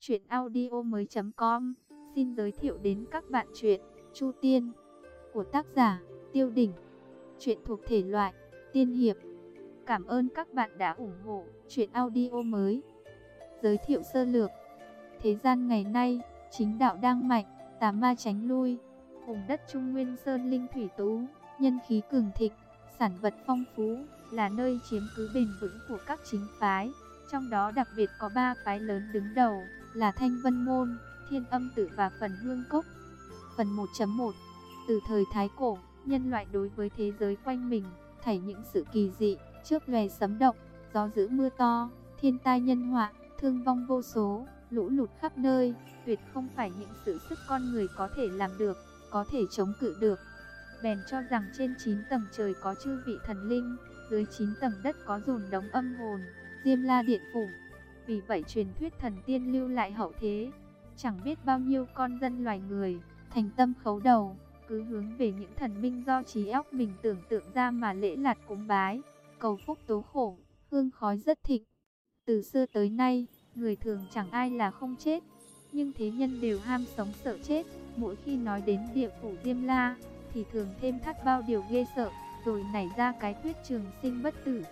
Truyệnaudiomoi.com xin giới thiệu đến các bạn truyện Chu Tiên của tác giả Tiêu Đỉnh. Truyện thuộc thể loại tiên hiệp. Cảm ơn các bạn đã ủng hộ truyện audio mới. Giới thiệu sơ lược. Thế gian ngày nay, chính đạo đang mạnh, tà ma tránh lui. Vùng đất Trung Nguyên sơn linh thủy tú, nhân khí cường thịnh, sản vật phong phú, là nơi chiếm cứ bền vững của các chính phái. Trong đó đặc biệt có 3 phái lớn đứng đầu là Thanh Vân Môn, Thiên Âm Tự và Phần Hương Cốc. Phần 1.1. Từ thời Thái Cổ, nhân loại đối với thế giới quanh mình, thảy những sự kỳ dị, chớp lòe sấm động, gió dữ mưa to, thiên tai nhân họa, thương vong vô số, lũ lụt khắp nơi, tuyệt không phải những sự sức con người có thể làm được, có thể chống cự được. Bèn cho rằng trên 9 tầng trời có chư vị thần linh, dưới 9 tầng đất có dồn đống âm hồn, Diêm La Điện Phủ. Vì vậy truyền thuyết thần tiên lưu lại hậu thế, chẳng biết bao nhiêu con dân loài người, thành tâm khấu đầu, cứ hướng về những thần minh do trí óc mình tưởng tượng ra mà lễ lạt cúng bái, cầu phúc tố khổ, hương khói rất thịnh. Từ xưa tới nay, người thường chẳng ai là không chết, nhưng thế nhân đều ham sống sợ chết. Mỗi khi nói đến địa phủ Diêm La, thì thường thêm thắt bao điều ghê sợ, rồi nảy ra cái thuyết trường sinh bất tử.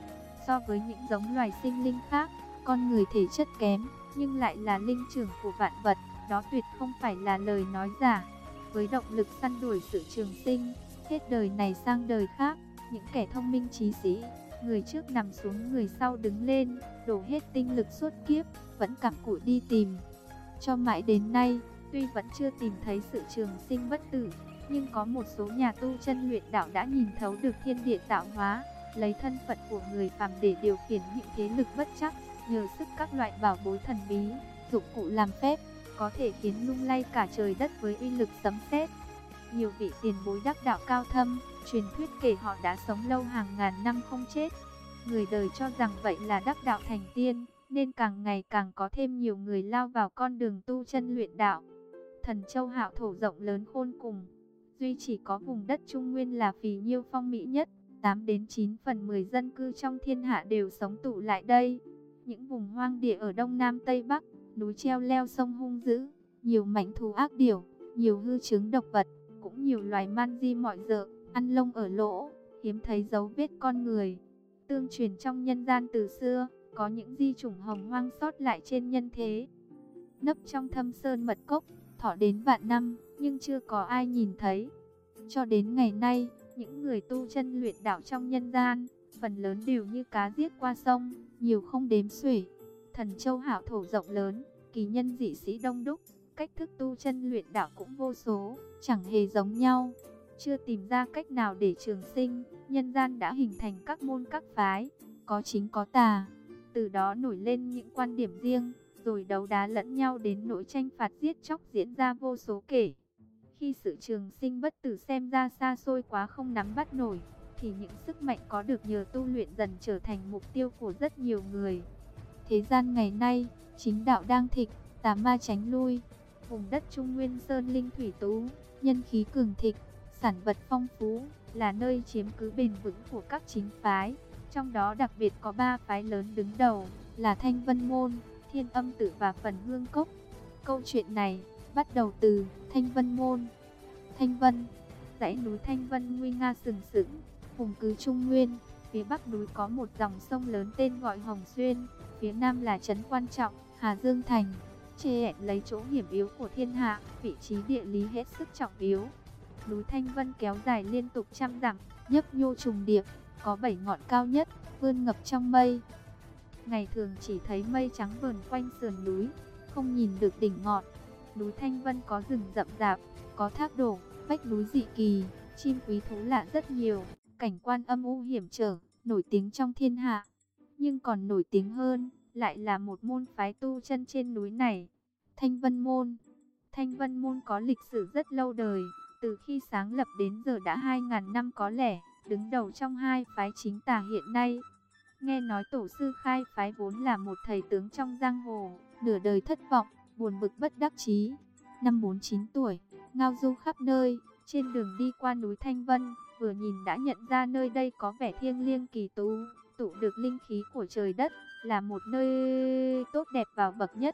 So với những giống loài sinh linh khác, con người thể chất kém, nhưng lại là linh trưởng của vạn vật, đó tuyệt không phải là lời nói giả. Với động lực săn đuổi sự trường sinh, hết đời này sang đời khác, những kẻ thông minh trí sĩ, người trước nằm xuống người sau đứng lên, đổ hết tinh lực suốt kiếp, vẫn cặm cụi đi tìm. Cho mãi đến nay, tuy vẫn chưa tìm thấy sự trường sinh bất tử, nhưng có một số nhà tu chân luyện đạo đã nhìn thấu được thiên địa tạo hóa, lấy thân phận của người phàm để điều khiển những thế lực bất trắc, nhờ sức các loại bảo bối thần bí, dụng cụ làm phép, có thể khiến lung lay cả trời đất với uy lực sấm sét. Nhiều vị tiền bối đắc đạo cao thâm, truyền thuyết kể họ đã sống lâu hàng ngàn năm không chết. Người đời cho rằng vậy là đắc đạo thành tiên, nên càng ngày càng có thêm nhiều người lao vào con đường tu chân luyện đạo. Thần Châu hạo thổ rộng lớn khôn cùng, duy chỉ có vùng đất Trung Nguyên là phì nhiêu phong mỹ nhất. 8 đến 9 phần 10 dân cư trong thiên hạ đều sống tụ lại đây. Những vùng hoang địa ở Đông Nam Tây Bắc, núi treo leo sông hung dữ, nhiều mãnh thú ác điểu, nhiều hư chứng độc vật, cũng nhiều loài man di mọi dợ, ăn lông ở lỗ, hiếm thấy dấu vết con người. Tương truyền trong nhân gian từ xưa, có những di chủng hồng hoang sót lại trên nhân thế. Nấp trong thâm sơn mật cốc, thọ đến vạn năm, nhưng chưa có ai nhìn thấy. Cho đến ngày nay, những người tu chân luyện đạo trong nhân gian, phần lớn đều như cá giết qua sông, nhiều không đếm xuể. Thần Châu hạo thổ rộng lớn, kỳ nhân dị sĩ đông đúc, cách thức tu chân luyện đạo cũng vô số, chẳng hề giống nhau. Chưa tìm ra cách nào để trường sinh, nhân gian đã hình thành các môn các phái, có chính có tà. Từ đó nổi lên những quan điểm riêng, rồi đấu đá lẫn nhau đến nỗi tranh phạt giết chóc diễn ra vô số kể. Khi sự trường sinh bất tử xem ra xa xôi quá không nắm bắt nổi, thì những sức mạnh có được nhờ tu luyện dần trở thành mục tiêu của rất nhiều người. Thế gian ngày nay, chính đạo đang thịnh, tà ma tránh lui. Vùng đất Trung Nguyên sơn linh thủy tú, nhân khí cường thịnh, sản vật phong phú, là nơi chiếm cứ bền vững của các chính phái. Trong đó đặc biệt có 3 phái lớn đứng đầu là Thanh Vân Môn, Thiên Âm Tự và Phần Hương Cốc. Câu chuyện này bắt đầu từ Thanh Vân Môn. Thanh Vân, dãy núi Thanh Vân nguy nga sừng sững, vùng cứ Trung Nguyên. Phía bắc núi có một dòng sông lớn tên gọi Hồng Xuyên, phía nam là trấn quan trọng Hà Dương Thành, chê ẹn lấy chỗ hiểm yếu của thiên hạ, vị trí địa lý hết sức trọng yếu. Núi Thanh Vân kéo dài liên tục trăm dặm, nhấp nhô trùng điệp, có 7 ngọn cao nhất, vươn ngập trong mây. Ngày thường chỉ thấy mây trắng vờn quanh sườn núi, không nhìn được đỉnh ngọn. Núi Thanh Vân có rừng rậm rạp, có thác đổ, vách núi dị kỳ, chim quý thú lạ rất nhiều, cảnh quan âm u hiểm trở, nổi tiếng trong thiên hạ. Nhưng còn nổi tiếng hơn, lại là một môn phái tu chân trên núi này, Thanh Vân Môn. Thanh Vân Môn có lịch sử rất lâu đời, từ khi sáng lập đến giờ đã 2000 năm có lẽ, đứng đầu trong 2 phái chính tà hiện nay. Nghe nói tổ sư khai phái vốn là một thầy tướng trong giang hồ, nửa đời thất vọng, buồn bực bất đắc chí. Năm 49 tuổi, ngao du khắp nơi, trên đường đi qua núi Thanh Vân, vừa nhìn đã nhận ra nơi đây có vẻ thiêng liêng kỳ tú, tụ được linh khí của trời đất, là một nơi tốt đẹp vào bậc nhất.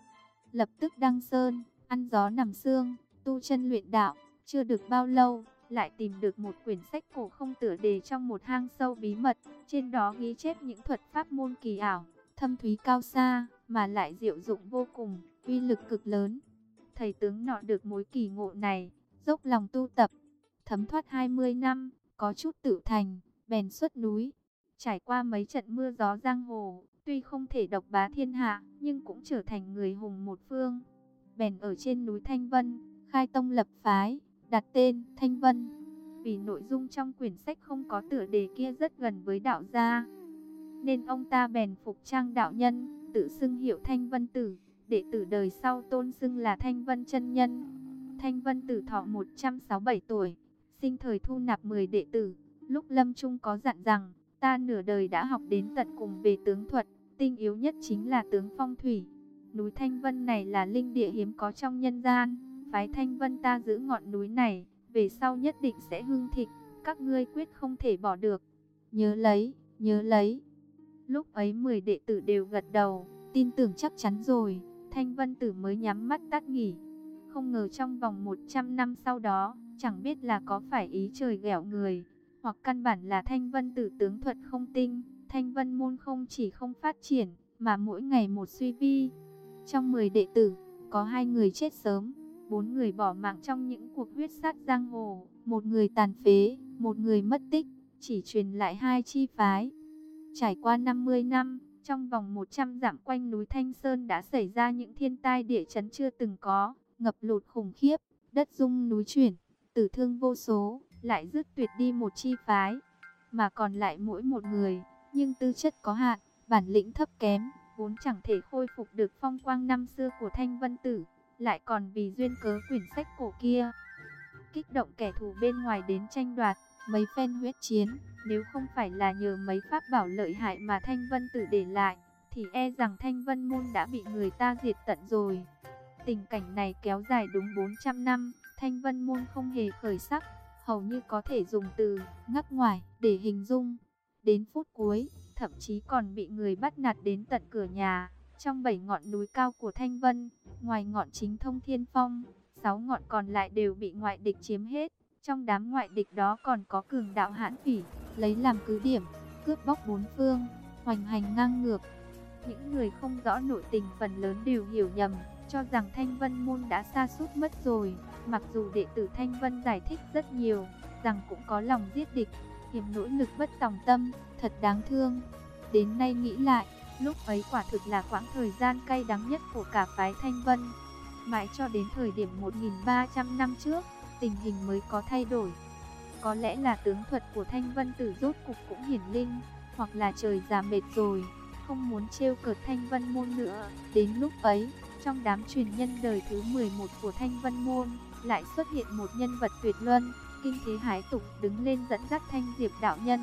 lập tức đăng sơn, ăn gió nằm sương, tu chân luyện đạo. Chưa được bao lâu, lại tìm được một quyển sách cổ không tựa đề trong một hang sâu bí mật. Trên đó ghi chép những thuật pháp môn kỳ ảo, thâm thúy cao xa, mà lại diệu dụng vô cùng, uy lực cực lớn. Thầy tướng nọ được mối kỳ ngộ này, dốc lòng tu tập, thấm thoát 20 năm, có chút tự thành, bèn xuất núi. Trải qua mấy trận mưa gió giang hồ, tuy không thể độc bá thiên hạ, nhưng cũng trở thành người hùng một phương. Bèn ở trên núi Thanh Vân, khai tông lập phái, đặt tên Thanh Vân. Vì nội dung trong quyển sách không có tựa đề kia rất gần với đạo gia, nên ông ta bèn phục trang đạo nhân, tự xưng hiệu Thanh Vân Tử. Đệ tử đời sau tôn xưng là Thanh Vân chân nhân. Thanh Vân Tử thọ 167 tuổi, sinh thời thu nạp 10 đệ tử. Lúc lâm chung có dặn rằng, ta nửa đời đã học đến tận cùng về tướng thuật, tinh yếu nhất chính là tướng phong thủy. Núi Thanh Vân này là linh địa hiếm có trong nhân gian, phái Thanh Vân ta giữ ngọn núi này, về sau nhất định sẽ hưng thịnh, các ngươi quyết không thể bỏ được. Nhớ lấy, nhớ lấy. Lúc ấy 10 đệ tử đều gật đầu, tin tưởng chắc chắn rồi, Thanh Vân Tử mới nhắm mắt tắt nghỉ. Không ngờ trong vòng 100 năm sau đó, chẳng biết là có phải ý trời ghẹo người, hoặc căn bản là Thanh Vân Tử tướng thuật không tinh, Thanh Vân môn không chỉ không phát triển, mà mỗi ngày một suy vi. Trong 10 đệ tử, có 2 người chết sớm, 4 người bỏ mạng trong những cuộc huyết sát giang hồ, 1 người tàn phế, 1 người mất tích, chỉ truyền lại 2 chi phái. Trải qua 50 năm, trong vòng 100 dặm quanh núi Thanh Sơn đã xảy ra những thiên tai địa chấn chưa từng có, ngập lụt khủng khiếp, đất rung núi chuyển, tử thương vô số, lại dứt tuyệt đi một chi phái, mà còn lại mỗi một người, nhưng tư chất có hạn, bản lĩnh thấp kém, vốn chẳng thể khôi phục được phong quang năm xưa của Thanh Vân Tử, lại còn vì duyên cớ quyển sách cổ kia, kích động kẻ thù bên ngoài đến tranh đoạt. Mấy phen huyết chiến, nếu không phải là nhờ mấy pháp bảo lợi hại mà Thanh Vân Tử để lại, thì e rằng Thanh Vân môn đã bị người ta diệt tận rồi. Tình cảnh này kéo dài đúng 400 năm, Thanh Vân môn không hề khởi sắc, hầu như có thể dùng từ ngắc ngoải để hình dung. Đến phút cuối, thậm chí còn bị người bắt nạt đến tận cửa nhà. Trong 7 ngọn núi cao của Thanh Vân, ngoài ngọn chính Thông Thiên Phong, 6 ngọn còn lại đều bị ngoại địch chiếm hết. Trong đám ngoại địch đó còn có cường đạo Hãn Phỉ, lấy làm cứ điểm, cướp bóc bốn phương, hoành hành ngang ngược. Những người không rõ nội tình phần lớn đều hiểu nhầm, cho rằng Thanh Vân môn đã sa sút mất rồi. Mặc dù đệ tử Thanh Vân giải thích rất nhiều, rằng cũng có lòng giết địch, hiểm nỗ lực bất tòng tâm, thật đáng thương. Đến nay nghĩ lại, lúc ấy quả thực là quãng thời gian cay đắng nhất của cả phái Thanh Vân. Mãi cho đến thời điểm 1300 năm trước, tình hình mới có thay đổi. Có lẽ là tướng thuật của Thanh Vân Tử rốt cục cũng hiển linh, hoặc là trời già mệt rồi, không muốn trêu cợt Thanh Vân môn nữa. Đến lúc ấy, trong đám truyền nhân đời thứ 11 của Thanh Vân môn, lại xuất hiện một nhân vật tuyệt luân, kinh thế hái tục, đứng lên dẫn dắt Thanh Diệp đạo nhân.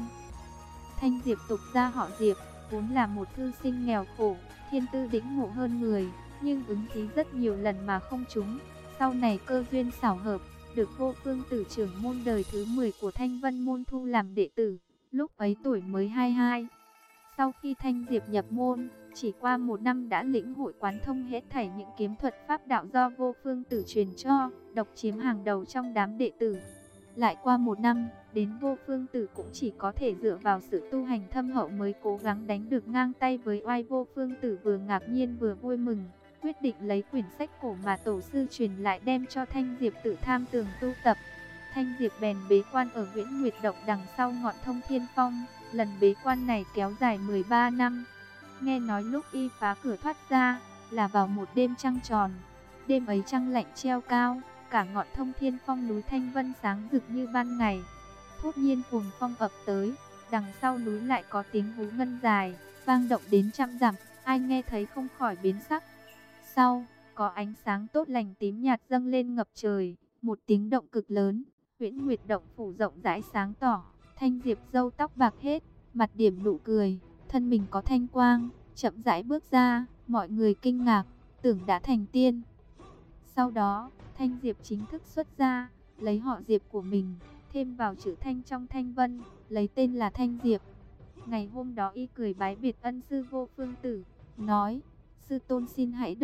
Thanh Diệp tục gia họ Diệp, vốn là một thư sinh nghèo khổ, thiên tư đĩnh ngộ hơn người, nhưng ứng thí rất nhiều lần mà không trúng. Sau này cơ duyên xảo hợp, được Vô Phương Tử trưởng môn đời thứ 10 của Thanh Vân môn thu làm đệ tử, lúc ấy tuổi mới 22. Sau khi Thanh Diệp nhập môn, chỉ qua 1 năm đã lĩnh hội quán thông hết thảy những kiếm thuật pháp đạo do Vô Phương Tử truyền cho, độc chiếm hàng đầu trong đám đệ tử. Lại qua 1 năm, đến Vô Phương Tử cũng chỉ có thể dựa vào sự tu hành thâm hậu mới cố gắng đánh được ngang tay với oai. Vô Phương Tử vừa ngạc nhiên vừa vui mừng, quyết định lấy quyển sách cổ mà tổ sư truyền lại đem cho Thanh Diệp tự tham tường tu tập. Thanh Diệp bèn bế quan ở Viễn Nguyệt Động đằng sau ngọn Thông Thiên Phong. Lần bế quan này kéo dài 13 năm. Nghe nói lúc y phá cửa thoát ra là vào một đêm trăng tròn. Đêm ấy trăng lạnh treo cao, cả ngọn Thông Thiên Phong núi Thanh Vân sáng rực như ban ngày. Thốt nhiên cuồng phong ập tới, đằng sau núi lại có tiếng hú ngân dài, vang động đến trăm dặm, ai nghe thấy không khỏi biến sắc. Sau, có ánh sáng tốt lành tím nhạt dâng lên ngập trời, một tiếng động cực lớn, Huyễn Nguyệt Động phủ rộng rãi sáng tỏ. Thanh Diệp râu tóc bạc hết, mặt điểm nụ cười, thân mình có thanh quang, chậm rãi bước ra, mọi người kinh ngạc, tưởng đã thành tiên. Sau đó, Thanh Diệp chính thức xuất ra, lấy họ Diệp của mình, thêm vào chữ Thanh trong Thanh Vân, lấy tên là Thanh Diệp. Ngày hôm đó y cười bái biệt ân sư Vô Phương Tử, nói: sư tôn xin hãy đợi,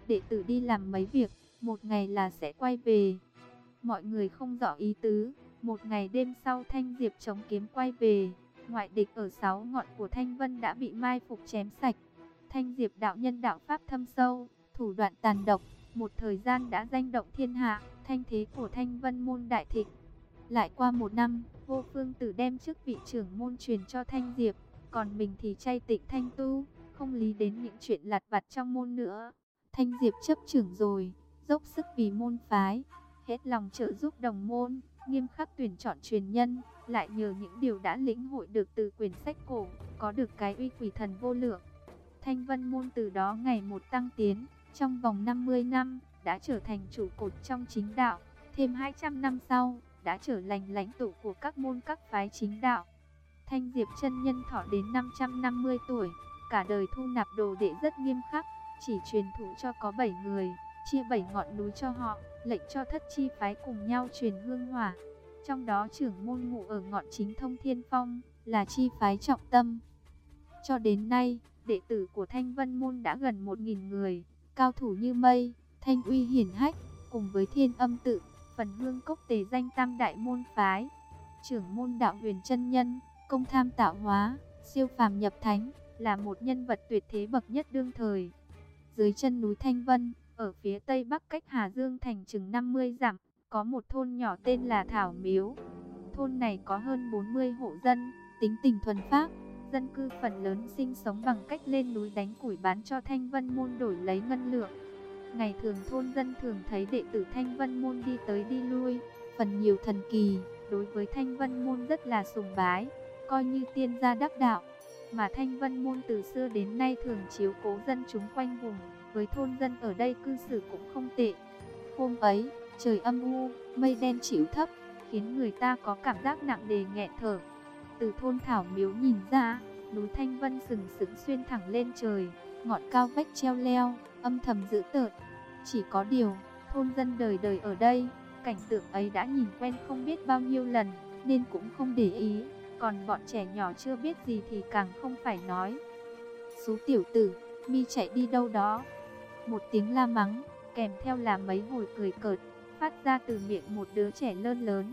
đệ tử đi làm mấy việc, một ngày là sẽ quay về. Mọi người không rõ ý tứ, một ngày đêm sau Thanh Diệp chống kiếm quay về, ngoại địch ở 6 ngọn của Thanh Vân đã bị mai phục chém sạch. Thanh Diệp đạo nhân đạo pháp thâm sâu, thủ đoạn tàn độc, một thời gian đã danh động thiên hạ, thanh thế của Thanh Vân môn đại thịnh. Lại qua một năm, Vô Phương Tử đem chức vị trưởng môn truyền cho Thanh Diệp, còn mình thì chay tịnh thanh tu, không lý đến những chuyện lặt vặt trong môn nữa. Thanh Diệp chấp trưởng rồi, dốc sức vì môn phái, hết lòng trợ giúp đồng môn, nghiêm khắc tuyển chọn truyền nhân, lại nhờ những điều đã lĩnh hội được từ quyển sách cổ, có được cái uy quỷ thần vô lượng. Thanh Vân môn từ đó ngày một tăng tiến, trong vòng 50 năm, đã trở thành trụ cột trong chính đạo, thêm 200 năm sau, đã trở thành lãnh tụ của các môn các phái chính đạo. Thanh Diệp chân nhân thọ đến 550 tuổi, cả đời thu nạp đồ đệ rất nghiêm khắc, chỉ truyền thụ cho có 7 người, chia 7 ngọn núi cho họ, lệnh cho thất chi phái cùng nhau truyền hương hỏa. Trong đó trưởng môn ngụ ở ngọn chính Thông Thiên Phong, là chi phái trọng tâm. Cho đến nay, đệ tử của Thanh Vân môn đã gần 1000 người, cao thủ như mây, thanh uy hiển hách, cùng với Thiên Âm tự, Phần Hương Cốc tề danh tam đại môn phái. Trưởng môn Đạo Huyền chân nhân, công tham tạo hóa, siêu phàm nhập thánh, là một nhân vật tuyệt thế bậc nhất đương thời. Dưới chân núi Thanh Vân, ở phía tây bắc cách Hà Dương thành chừng 50 dặm, có một thôn nhỏ tên là Thảo Miếu. Thôn này có hơn 40 hộ dân, tính tình thuần phác, dân cư phần lớn sinh sống bằng cách lên núi đánh củi bán cho Thanh Vân môn đổi lấy ngân lượng. Ngày thường thôn dân thường thấy đệ tử Thanh Vân môn đi tới đi lui, phần nhiều thần kỳ, đối với Thanh Vân môn rất là sùng bái, coi như tiên gia đắc đạo. Mà Thanh Vân môn từ xưa đến nay thường chiếu cố dân chúng quanh vùng, với thôn dân ở đây cư xử cũng không tệ. Hôm ấy, trời âm u, mây đen trĩu thấp, khiến người ta có cảm giác nặng nề nghẹt thở. Từ thôn Thảo Miếu nhìn ra, núi Thanh Vân sừng sững xuyên thẳng lên trời, ngọn cao vách treo leo, âm thầm dữ tợn. Chỉ có điều, thôn dân đời đời ở đây, cảnh tượng ấy đã nhìn quen không biết bao nhiêu lần, nên cũng không để ý. Còn bọn trẻ nhỏ chưa biết gì thì càng không phải nói. Xú tiểu tử, mi chạy đi đâu đó? Một tiếng la mắng, kèm theo là mấy hồi cười cợt, phát ra từ miệng một đứa trẻ lơn lớn.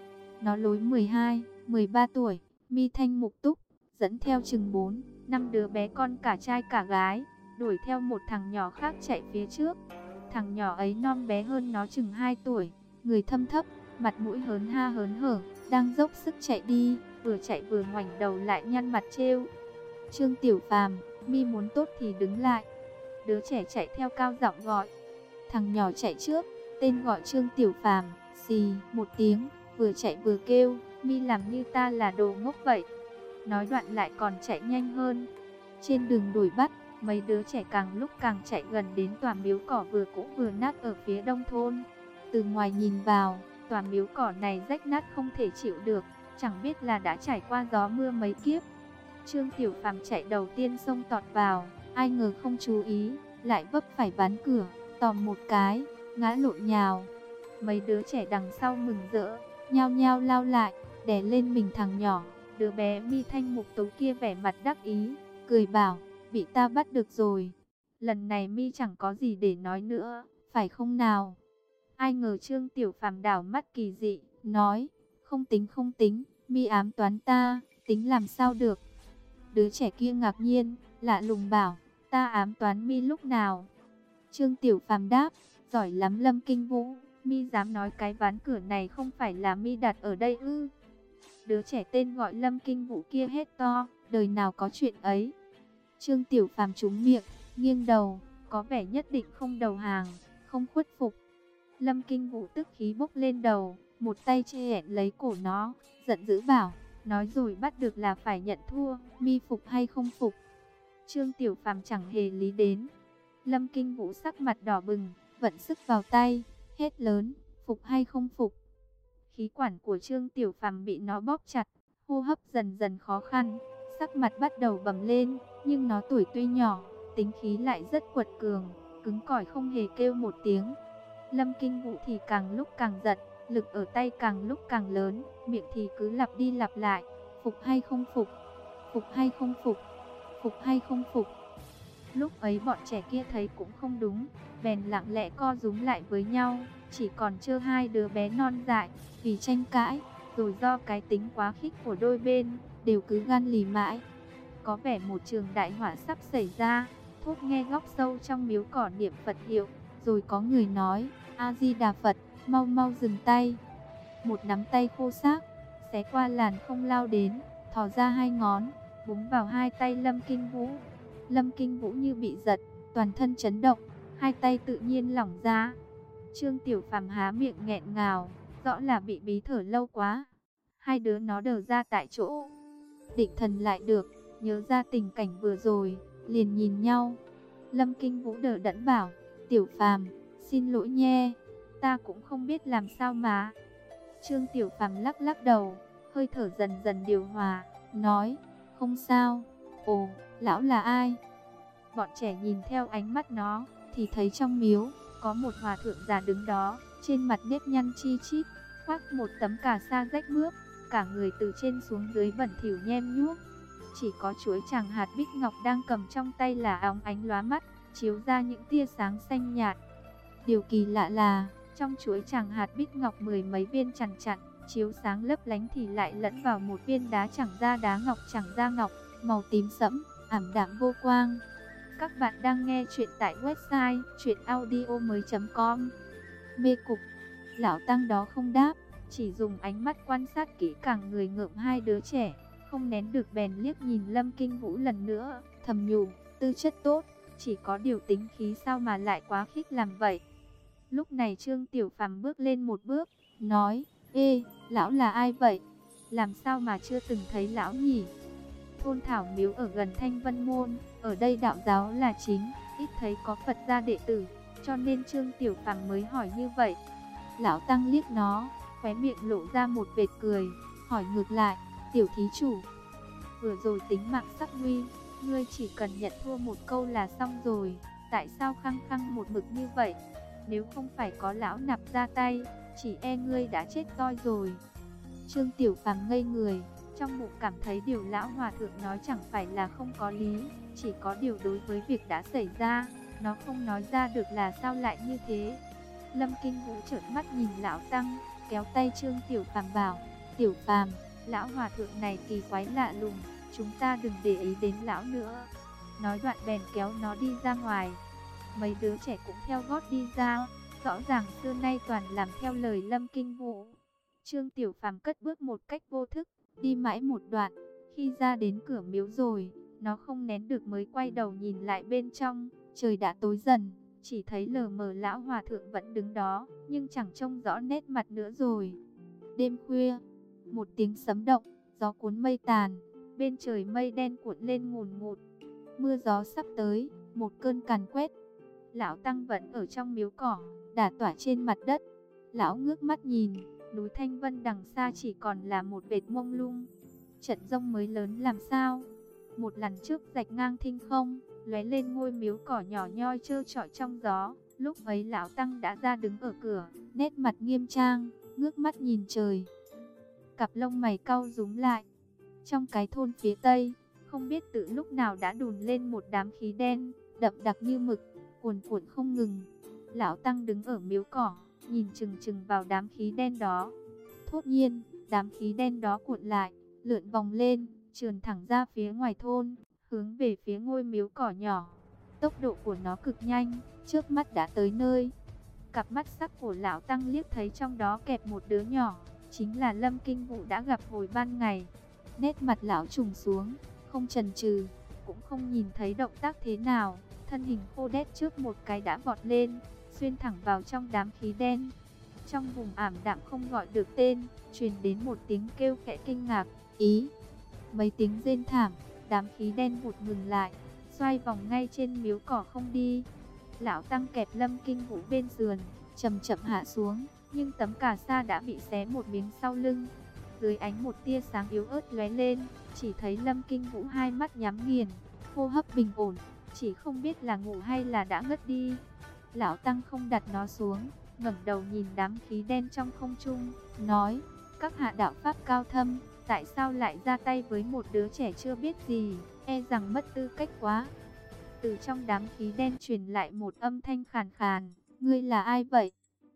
Nó lối 12, 13 tuổi, mi thanh mục túc, dẫn theo chừng 4, 5 đứa bé con cả trai cả gái, đuổi theo một thằng nhỏ khác chạy phía trước. Thằng nhỏ ấy non bé hơn nó chừng 2 tuổi, người thâm thấp, mặt mũi hớn ha hớn hở, đang dốc sức chạy đi, vừa chạy vừa ngoảnh đầu lại nhăn mặt trêu. Trương Tiểu Phàm, mi muốn tốt thì đứng lại. Đứa trẻ chạy theo cao giọng gọi. Thằng nhỏ chạy trước, tên gọi Trương Tiểu Phàm, xì một tiếng, vừa chạy vừa kêu, mi làm như ta là đồ ngốc vậy. Nói đoạn lại còn chạy nhanh hơn. Trên đường đuổi bắt, mấy đứa trẻ càng lúc càng chạy gần đến tòa miếu cỏ vừa cũ vừa nát ở phía đông thôn. Từ ngoài nhìn vào, tòa miếu cỏ này rách nát không thể chịu được, chẳng biết là đã trải qua gió mưa mấy kiếp. Trương Tiểu Phàm chạy đầu tiên xông tọt vào, ai ngờ không chú ý, lại vấp phải ván cửa, tòm một cái, ngã lộn nhào. Mấy đứa trẻ đằng sau mừng rỡ, nhao nhao lao lại, đè lên mình thằng nhỏ. Đứa bé mi thanh mục tú kia vẻ mặt đắc ý, cười bảo, bị ta bắt được rồi. Lần này mi chẳng có gì để nói nữa, phải không nào? Ai ngờ Trương Tiểu Phàm đảo mắt kỳ dị, nói, không tính, mi ám toán ta, tính làm sao được. Đứa trẻ kia ngạc nhiên, lạ lùng bảo, ta ám toán mi lúc nào? Trương Tiểu Phàm đáp, giỏi lắm Lâm Kinh Vũ, mi dám nói cái ván cửa này không phải là mi đặt ở đây ư? Đứa trẻ tên gọi Lâm Kinh Vũ kia hét to, đời nào có chuyện ấy. Trương Tiểu Phàm trúng miệng, nghiêng đầu, có vẻ nhất định không đầu hàng, không khuất phục. Lâm Kinh Vũ tức khí bốc lên đầu, một tay che ẹn lấy cổ nó, giận dữ bảo, nói rồi bắt được là phải nhận thua, mi phục hay không phục? Trương Tiểu Phàm chẳng hề lý đến. Lâm Kinh Vũ sắc mặt đỏ bừng, vận sức vào tay, hét lớn, phục hay không phục? Khí quản của Trương Tiểu Phàm bị nó bóp chặt, hô hấp dần dần khó khăn, sắc mặt bắt đầu bầm lên, nhưng nó tuổi tuy nhỏ, tính khí lại rất quật cường, cứng cỏi không hề kêu một tiếng. Lâm Kinh Vũ thì càng lúc càng giận, lực ở tay càng lúc càng lớn, miệng thì cứ lặp đi lặp lại, phục hay không phục, phục hay không phục, phục hay không phục. Lúc ấy bọn trẻ kia thấy cũng không đúng, bèn lặng lẽ co rúm lại với nhau, chỉ còn trơ hai đứa bé non dại, vì tranh cãi, rồi do cái tính quá khích của đôi bên, đều cứ gan lì mãi. Có vẻ một trường đại họa sắp xảy ra. Thốt nghe góc sâu trong miếu cỏ niệm Phật hiệu, rồi có người nói: A Di Đà Phật, mau mau dừng tay. Một nắm tay khô xác xé qua làn không lao đến, thò ra hai ngón, búng vào hai tay Lâm Kinh Vũ. Lâm Kinh Vũ như bị giật, toàn thân chấn động, hai tay tự nhiên lỏng ra. Trương Tiểu Phàm há miệng nghẹn ngào, rõ là bị bí thở lâu quá. Hai đứa nó đờ ra tại chỗ, định thần lại được, nhớ ra tình cảnh vừa rồi, liền nhìn nhau. Lâm Kinh Vũ đờ đẫn bảo: Tiểu Phàm, xin lỗi nhe, ta cũng không biết làm sao mà. Trương Tiểu Phàm lắc lắc đầu, hơi thở dần dần điều hòa, nói: Không sao. Ồ, lão là ai? Bọn trẻ nhìn theo ánh mắt nó, thì thấy trong miếu có một hòa thượng già đứng đó, trên mặt nếp nhăn chi chít, khoác một tấm cà sa rách mướp, cả người từ trên xuống dưới bẩn thỉu nhem nhuốc. Chỉ có chuỗi tràng hạt bích ngọc đang cầm trong tay là óng ánh lóa mắt, chiếu ra những tia sáng xanh nhạt. Điều kỳ lạ là, trong chuỗi tràng hạt bích ngọc mười mấy viên chằn chặn, chiếu sáng lấp lánh thì lại lẫn vào một viên đá chẳng ra đá ngọc chẳng ra ngọc, màu tím sẫm, ảm đạm vô quang. Các bạn đang nghe chuyện tại website chuyenaudio.com. Mê cục, lão tăng đó không đáp, chỉ dùng ánh mắt quan sát kỹ càng người ngợm hai đứa trẻ, không nén được bèn liếc nhìn Lâm Kinh Vũ lần nữa, thầm nhủ: tư chất tốt, chỉ có điều tính khí sao mà lại quá khích làm vậy. Lúc này Trương Tiểu Phàm bước lên một bước, nói: Ê, lão là ai vậy? Làm sao mà chưa từng thấy lão nhỉ? Thôn Thảo Miếu ở gần Thanh Vân Môn, ở đây đạo giáo là chính, ít thấy có Phật gia đệ tử, cho nên Trương Tiểu Phàm mới hỏi như vậy. Lão tăng liếc nó, khóe miệng lộ ra một vệt cười, hỏi ngược lại: Tiểu thí chủ, vừa rồi tính mạng sắp nguy, ngươi chỉ cần nhận thua một câu là xong rồi, tại sao khăng khăng một mực như vậy? Nếu không phải có lão nạp ra tay, chỉ e ngươi đã chết toi rồi. Trương Tiểu Phàm ngây người, trong bụng cảm thấy điều lão hòa thượng nói chẳng phải là không có lý, chỉ có điều đối với việc đã xảy ra, nó không nói ra được là sao lại như thế. Lâm Kinh Vũ trợn mắt nhìn lão tăng, kéo tay Trương Tiểu Phàm bảo: Tiểu Phàm, lão hòa thượng này kỳ quái lạ lùng, chúng ta đừng để ý đến lão nữa. Nói đoạn bèn kéo nó đi ra ngoài. Mấy đứa trẻ cũng theo gót đi ra, rõ ràng xưa nay toàn làm theo lời Lâm Kinh Vũ. Trương Tiểu Phàm cất bước một cách vô thức, đi mãi một đoạn, khi ra đến cửa miếu rồi, nó không nén được mới quay đầu nhìn lại bên trong. Trời đã tối dần, chỉ thấy lờ mờ lão hòa thượng vẫn đứng đó, nhưng chẳng trông rõ nét mặt nữa rồi. Đêm khuya, một tiếng sấm động, gió cuốn mây tàn, bên trời mây đen cuộn lên ngùn ngụt. Mưa gió sắp tới, một cơn càn quét. Lão tăng vẫn ở trong miếu cỏ, đả tỏa trên mặt đất. Lão ngước mắt nhìn, núi Thanh Vân đằng xa chỉ còn là một vệt mông lung. Trận giông mới lớn làm sao? Một lần trước rạch ngang thinh không, lóe lên ngôi miếu cỏ nhỏ nhoi trơ trọi trong gió. Lúc ấy lão tăng đã ra đứng ở cửa, nét mặt nghiêm trang, ngước mắt nhìn trời. Cặp lông mày cau rúm lại. Trong cái thôn phía tây, không biết từ lúc nào đã đùn lên một đám khí đen, đậm đặc như mực, cuồn cuộn không ngừng. Lão tăng đứng ở miếu cỏ, nhìn chừng chừng vào đám khí đen đó. Thốt nhiên, đám khí đen đó cuộn lại, lượn vòng lên, trườn thẳng ra phía ngoài thôn, hướng về phía ngôi miếu cỏ nhỏ. Tốc độ của nó cực nhanh, trước mắt đã tới nơi. Cặp mắt sắc của lão tăng liếc thấy trong đó kẹp một đứa nhỏ, chính là Lâm Kinh Vũ đã gặp hồi ban ngày. Nét mặt lão trùng xuống, không chần chừ, cũng không nhìn thấy động tác thế nào, thân hình khô đét trước một cái đã vọt lên, xuyên thẳng vào trong đám khí đen. Trong vùng ảm đạm không gọi được tên, truyền đến một tiếng kêu khẽ kinh ngạc, ý. Mấy tiếng rên thảm, đám khí đen vụt ngừng lại, xoay vòng ngay trên miếu cỏ không đi. Lão tăng kẹp Lâm Kinh Vũ bên sườn, chậm chậm hạ xuống, nhưng tấm cà sa đã bị xé một miếng sau lưng. Dưới ánh một tia sáng yếu ớt lóe lên, chỉ thấy Lâm Kinh Vũ hai mắt nhắm nghiền, hô hấp bình ổn, chỉ không biết là ngủ hay là đã ngất đi. Lão tăng không đặt nó xuống, ngẩng đầu nhìn đám khí đen trong không trung, nói: các hạ đạo pháp cao thâm, tại sao lại ra tay với một đứa trẻ chưa biết gì, e rằng mất tư cách quá. Từ trong đám khí đen truyền lại một âm thanh khàn khàn, ngươi là ai vậy?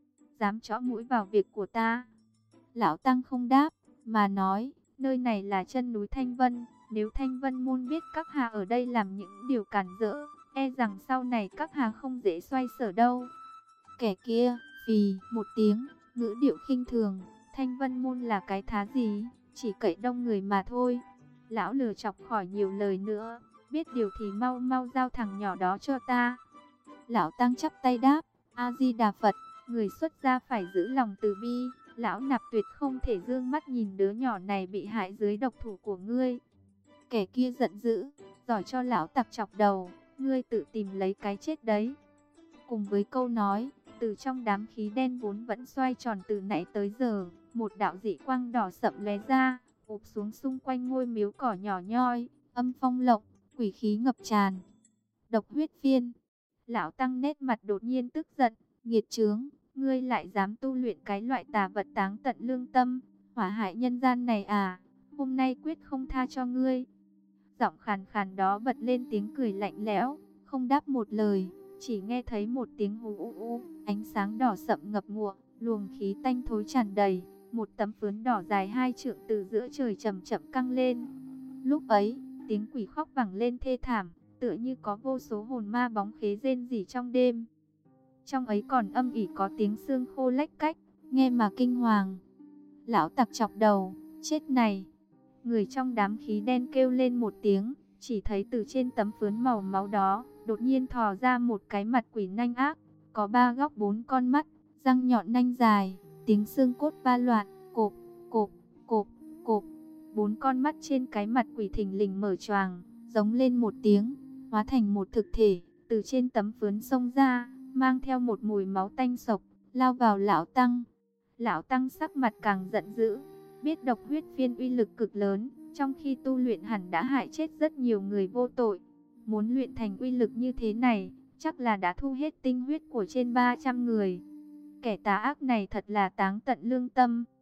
Dám chõ mũi vào việc của ta? Lão Tăng không đáp, mà nói, nơi này là chân núi Thanh Vân, nếu Thanh Vân môn biết các hạ ở đây làm những điều cản rỡ, e rằng sau này các hạ không dễ xoay sở đâu. Kẻ kia, phì một tiếng, ngữ điệu khinh thường, Thanh Vân môn là cái thá gì, chỉ cậy đông người mà thôi. Lão lừa chọc khỏi nhiều lời nữa, biết điều thì mau mau giao thằng nhỏ đó cho ta. Lão Tăng chắp tay đáp, A Di Đà Phật, người xuất gia phải giữ lòng từ bi, lão nạp tuyệt không thể dương mắt nhìn đứa nhỏ này bị hại dưới độc thủ của ngươi. Kẻ kia giận dữ, giỏi cho lão tặc chọc đầu, ngươi tự tìm lấy cái chết đấy. Cùng với câu nói, từ trong đám khí đen vốn vẫn xoay tròn từ nãy tới giờ, một đạo dị quang đỏ sậm lóe ra, ụp xuống xung quanh ngôi miếu cỏ nhỏ nhoi, âm phong lộng, quỷ khí ngập tràn. Độc huyết phiên. Lão Tăng nét mặt đột nhiên tức giận, nghiệt chướng, ngươi lại dám tu luyện cái loại tà vật táng tận lương tâm, hỏa hại nhân gian này à, hôm nay quyết không tha cho ngươi. Giọng khàn khàn đó bật lên tiếng cười lạnh lẽo, không đáp một lời, chỉ nghe thấy một tiếng hú u u, ánh sáng đỏ sậm ngập ngụa, luồng khí tanh thối tràn đầy, một tấm phướn đỏ dài 2 trượng từ giữa trời chậm chậm căng lên. Lúc ấy, tiếng quỷ khóc vẳng lên thê thảm, tựa như có vô số hồn ma bóng khế rên rỉ trong đêm. Trong ấy còn âm ỉ có tiếng xương khô lách cách, nghe mà kinh hoàng. Lão tặc chọc đầu, chết này. Người trong đám khí đen kêu lên một tiếng, chỉ thấy từ trên tấm phướn màu máu đó, đột nhiên thò ra một cái mặt quỷ nanh ác, có 3 góc 4 con mắt, răng nhọn nanh dài, tiếng xương cốt va loạn, cộp, cộp, cộp, cộp. 4 con mắt trên cái mặt quỷ thình lình mở choàng, giống lên một tiếng, hóa thành một thực thể, từ trên tấm phướn xông ra, mang theo một mùi máu tanh sộc, lao vào lão Tăng. Lão Tăng sắc mặt càng giận dữ, biết độc huyết phiên uy lực cực lớn, trong khi tu luyện hẳn đã hại chết rất nhiều người vô tội. Muốn luyện thành uy lực như thế này, chắc là đã thu hết tinh huyết của trên 300 người. Kẻ tà ác này thật là táng tận lương tâm.